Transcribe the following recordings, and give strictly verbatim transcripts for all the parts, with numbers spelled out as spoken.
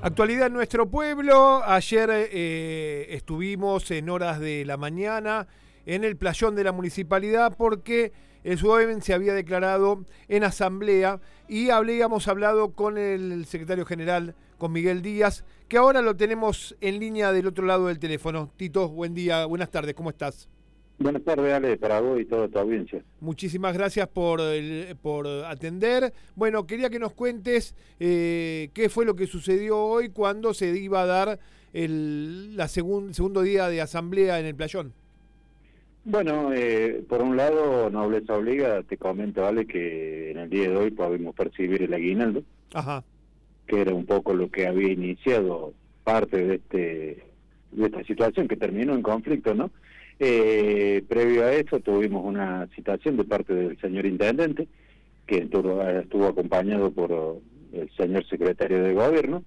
Actualidad en nuestro pueblo. Ayer eh, estuvimos en horas de la mañana en el playón de la municipalidad porque el SUOEM se había declarado en asamblea y habíamos hablado con el secretario general, con Miguel Díaz, que ahora lo tenemos en línea del otro lado del teléfono. Tito, buen día, buenas tardes, ¿cómo estás? Buenas tardes, Ale, para vos y toda tu audiencia. Muchísimas gracias por, el, por atender. Bueno, quería que nos cuentes eh, qué fue lo que sucedió hoy cuando se iba a dar el la segun, segundo día de asamblea en el playón. Bueno, eh, por un lado, nobleza obliga, te comento, Ale, que en el día de hoy pudimos percibir el aguinaldo, Ajá. que era un poco lo que había iniciado parte de este de esta situación que terminó en conflicto, ¿no? Eh, previo a eso tuvimos una citación de parte del señor intendente, que estuvo, estuvo acompañado por el señor secretario de gobierno,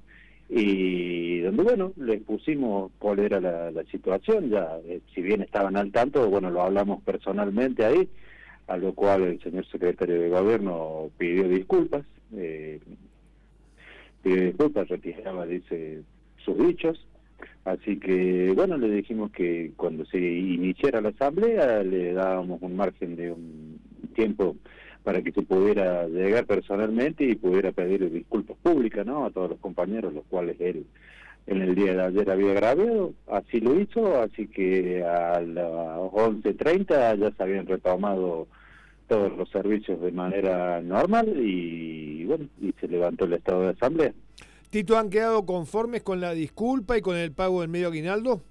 y donde, bueno, les pusimos cuál era la, la situación, ya, eh, si bien estaban al tanto, bueno, lo hablamos personalmente ahí, a lo cual el señor secretario de gobierno pidió disculpas, eh, pidió disculpas, retiraba, dice, sus dichos. Así que, bueno, le dijimos que cuando se iniciara la asamblea le dábamos un margen de un tiempo para que se pudiera llegar personalmente y pudiera pedir disculpas públicas, ¿no?, a todos los compañeros, los cuales él en el día de ayer había agraviado. Así lo hizo, así que a las once treinta ya se habían retomado todos los servicios de manera normal y, bueno, y se levantó el estado de asamblea. Tito, ¿han quedado conformes con la disculpa y con el pago del medio aguinaldo?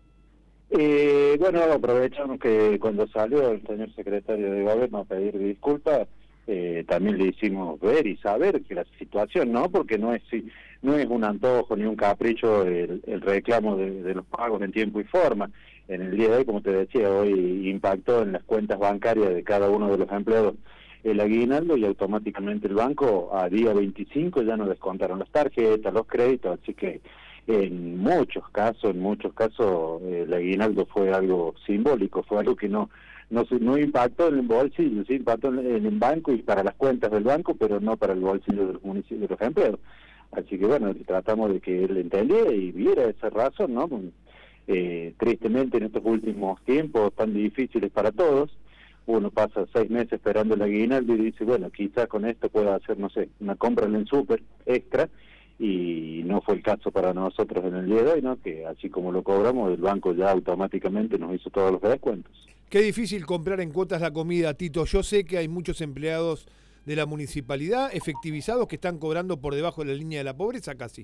Eh, bueno, aprovechamos que cuando salió el señor secretario de gobierno a pedir disculpas, eh, también le hicimos ver y saber que la situación, ¿no? Porque no es no es un antojo ni un capricho el, el reclamo de, de los pagos en tiempo y forma. En el día de hoy, como te decía, hoy impactó en las cuentas bancarias de cada uno de los empleados el aguinaldo y automáticamente el banco a día veinticinco ya nos descontaron las tarjetas, los créditos, así que en muchos casos, en muchos casos el aguinaldo fue algo simbólico, fue algo que no no no impactó en el bolsillo, sí impactó en el banco y para las cuentas del banco, pero no para el bolsillo de los municipios, de los empleados. Así que bueno, tratamos de que él entendiera y viera esa razón, ¿no? Eh, tristemente en estos últimos tiempos tan difíciles para todos, uno pasa seis meses esperando el aguinaldo y dice, bueno, quizás con esto pueda hacer, no sé, una compra en el súper extra, y no fue el caso para nosotros en el día de hoy, ¿no? Que así como lo cobramos, el banco ya automáticamente nos hizo todos los descuentos. Qué difícil comprar en cuotas la comida, Tito. Yo sé que hay muchos empleados de la municipalidad efectivizados que están cobrando por debajo de la línea de la pobreza casi.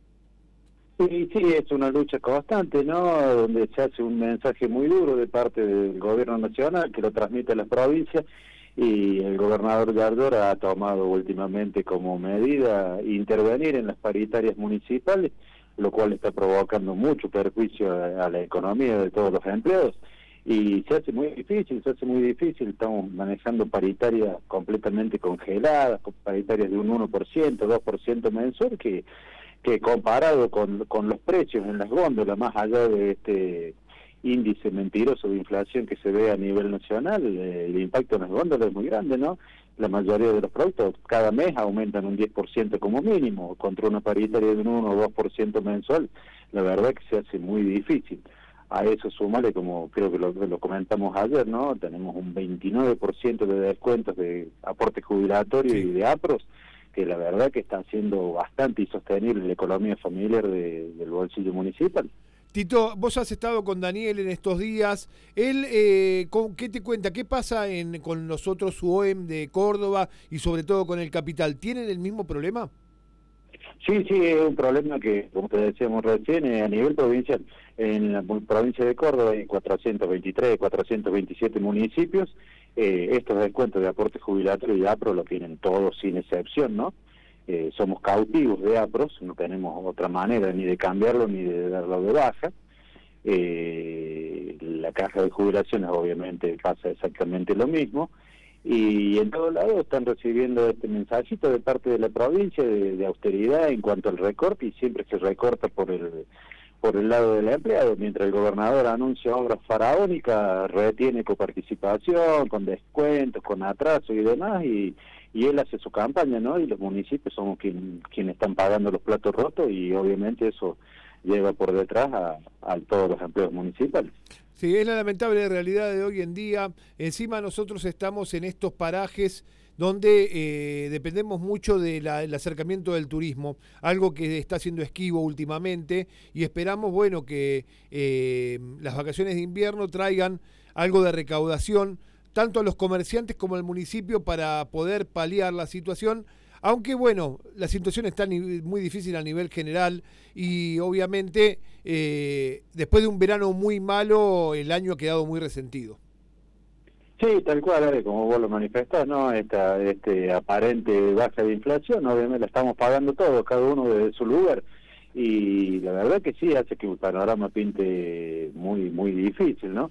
Sí, sí, es una lucha constante, ¿no? Donde se hace un mensaje muy duro de parte del gobierno nacional que lo transmite a las provincias, y el gobernador Yardor ha tomado últimamente como medida intervenir en las paritarias municipales, lo cual está provocando mucho perjuicio a, a la economía de todos los empleados. Y se hace muy difícil, se hace muy difícil, estamos manejando paritarias completamente congeladas, paritarias de un uno por ciento, dos por ciento mensual, que que comparado con, con los precios en las góndolas, más allá de este índice mentiroso de inflación que se ve a nivel nacional, eh, el impacto en las góndolas es muy grande, ¿no? La mayoría de los productos cada mes aumentan un diez por ciento como mínimo, contra una paritaria de un uno o dos por ciento mensual, la verdad que se hace muy difícil. A eso súmale, como creo que lo, lo comentamos ayer, ¿no? Tenemos un veintinueve por ciento de descuentos de aporte jubilatorio, sí, y de APROS, que la verdad que está haciendo bastante insostenible la economía familiar de, del bolsillo municipal. Tito, vos has estado con Daniel en estos días. Él, eh, ¿qué te cuenta? ¿Qué pasa en, con los otros SUOEM de Córdoba y sobre todo con el Capital? ¿Tienen el mismo problema? Sí, sí, es un problema que, como te decíamos recién, a nivel provincial. En la provincia de Córdoba hay cuatrocientos veintitrés, cuatrocientos veintisiete municipios. Eh, estos descuentos de aporte jubilatorio y APRO lo tienen todos sin excepción, ¿no? Eh, somos cautivos de APROS, no tenemos otra manera ni de cambiarlo ni de darlo de baja. Eh, la caja de jubilaciones obviamente pasa exactamente lo mismo. Y en todos lados están recibiendo este mensajito de parte de la provincia de, de austeridad en cuanto al recorte, y siempre se recorta por el por el lado del empleado, mientras el gobernador anuncia obras faraónicas, retiene coparticipación, con descuentos, con atraso y demás, y, y él hace su campaña, ¿no? Y los municipios somos quien, quienes están pagando los platos rotos, y obviamente eso lleva por detrás a, a todos los empleos municipales. Sí, es la lamentable realidad de hoy en día. Encima nosotros estamos en estos parajes donde eh, dependemos mucho del acercamiento del turismo, algo que está siendo esquivo últimamente, y esperamos, bueno, que eh, las vacaciones de invierno traigan algo de recaudación, tanto a los comerciantes como al municipio, para poder paliar la situación, aunque, bueno, la situación está muy difícil a nivel general, y obviamente eh, después de un verano muy malo, el año ha quedado muy resentido. Sí, tal cual, Ale, como vos lo manifestás, ¿no? Esta este aparente baja de inflación, obviamente la estamos pagando todos, cada uno desde su lugar, y la verdad que sí hace que el panorama pinte muy muy difícil, ¿no?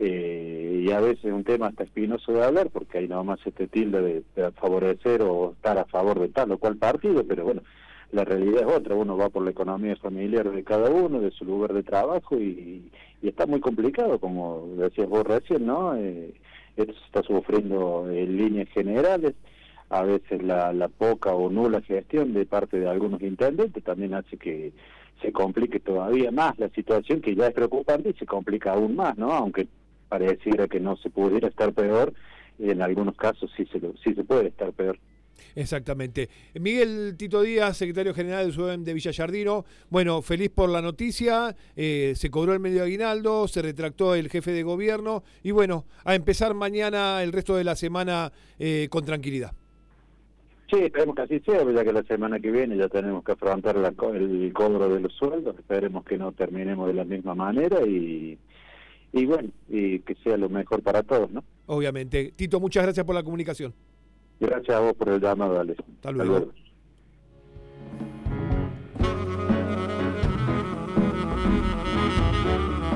Eh, y a veces es un tema hasta espinoso de hablar, porque hay nomás este tilde de, de favorecer o estar a favor de tal o cual partido, pero bueno, la realidad es otra, uno va por la economía familiar de cada uno, de su lugar de trabajo, y, y está muy complicado, como decías vos recién, ¿no? Eh, esto se está sufriendo en líneas generales, a veces la, la poca o nula gestión de parte de algunos intendentes también hace que se complique todavía más la situación, que ya es preocupante, y se complica aún más, ¿no? Aunque pareciera que no se pudiera estar peor, en algunos casos sí se, sí se puede estar peor. Exactamente. Miguel Tito Díaz, secretario general del SUEM de Villa Giardino. Bueno, feliz por la noticia, eh, se cobró el medio aguinaldo, se retractó el jefe de gobierno, y bueno, a empezar mañana el resto de la semana eh, con tranquilidad. Sí, esperemos que así sea, ya que la semana que viene ya tenemos que afrontar la, el cobro de los sueldos, esperemos que no terminemos de la misma manera, y, y bueno, y que sea lo mejor para todos, ¿no? Obviamente. Tito, muchas gracias por la comunicación. Gracias a vos por el llamado, Alex. Hasta luego. Hasta luego.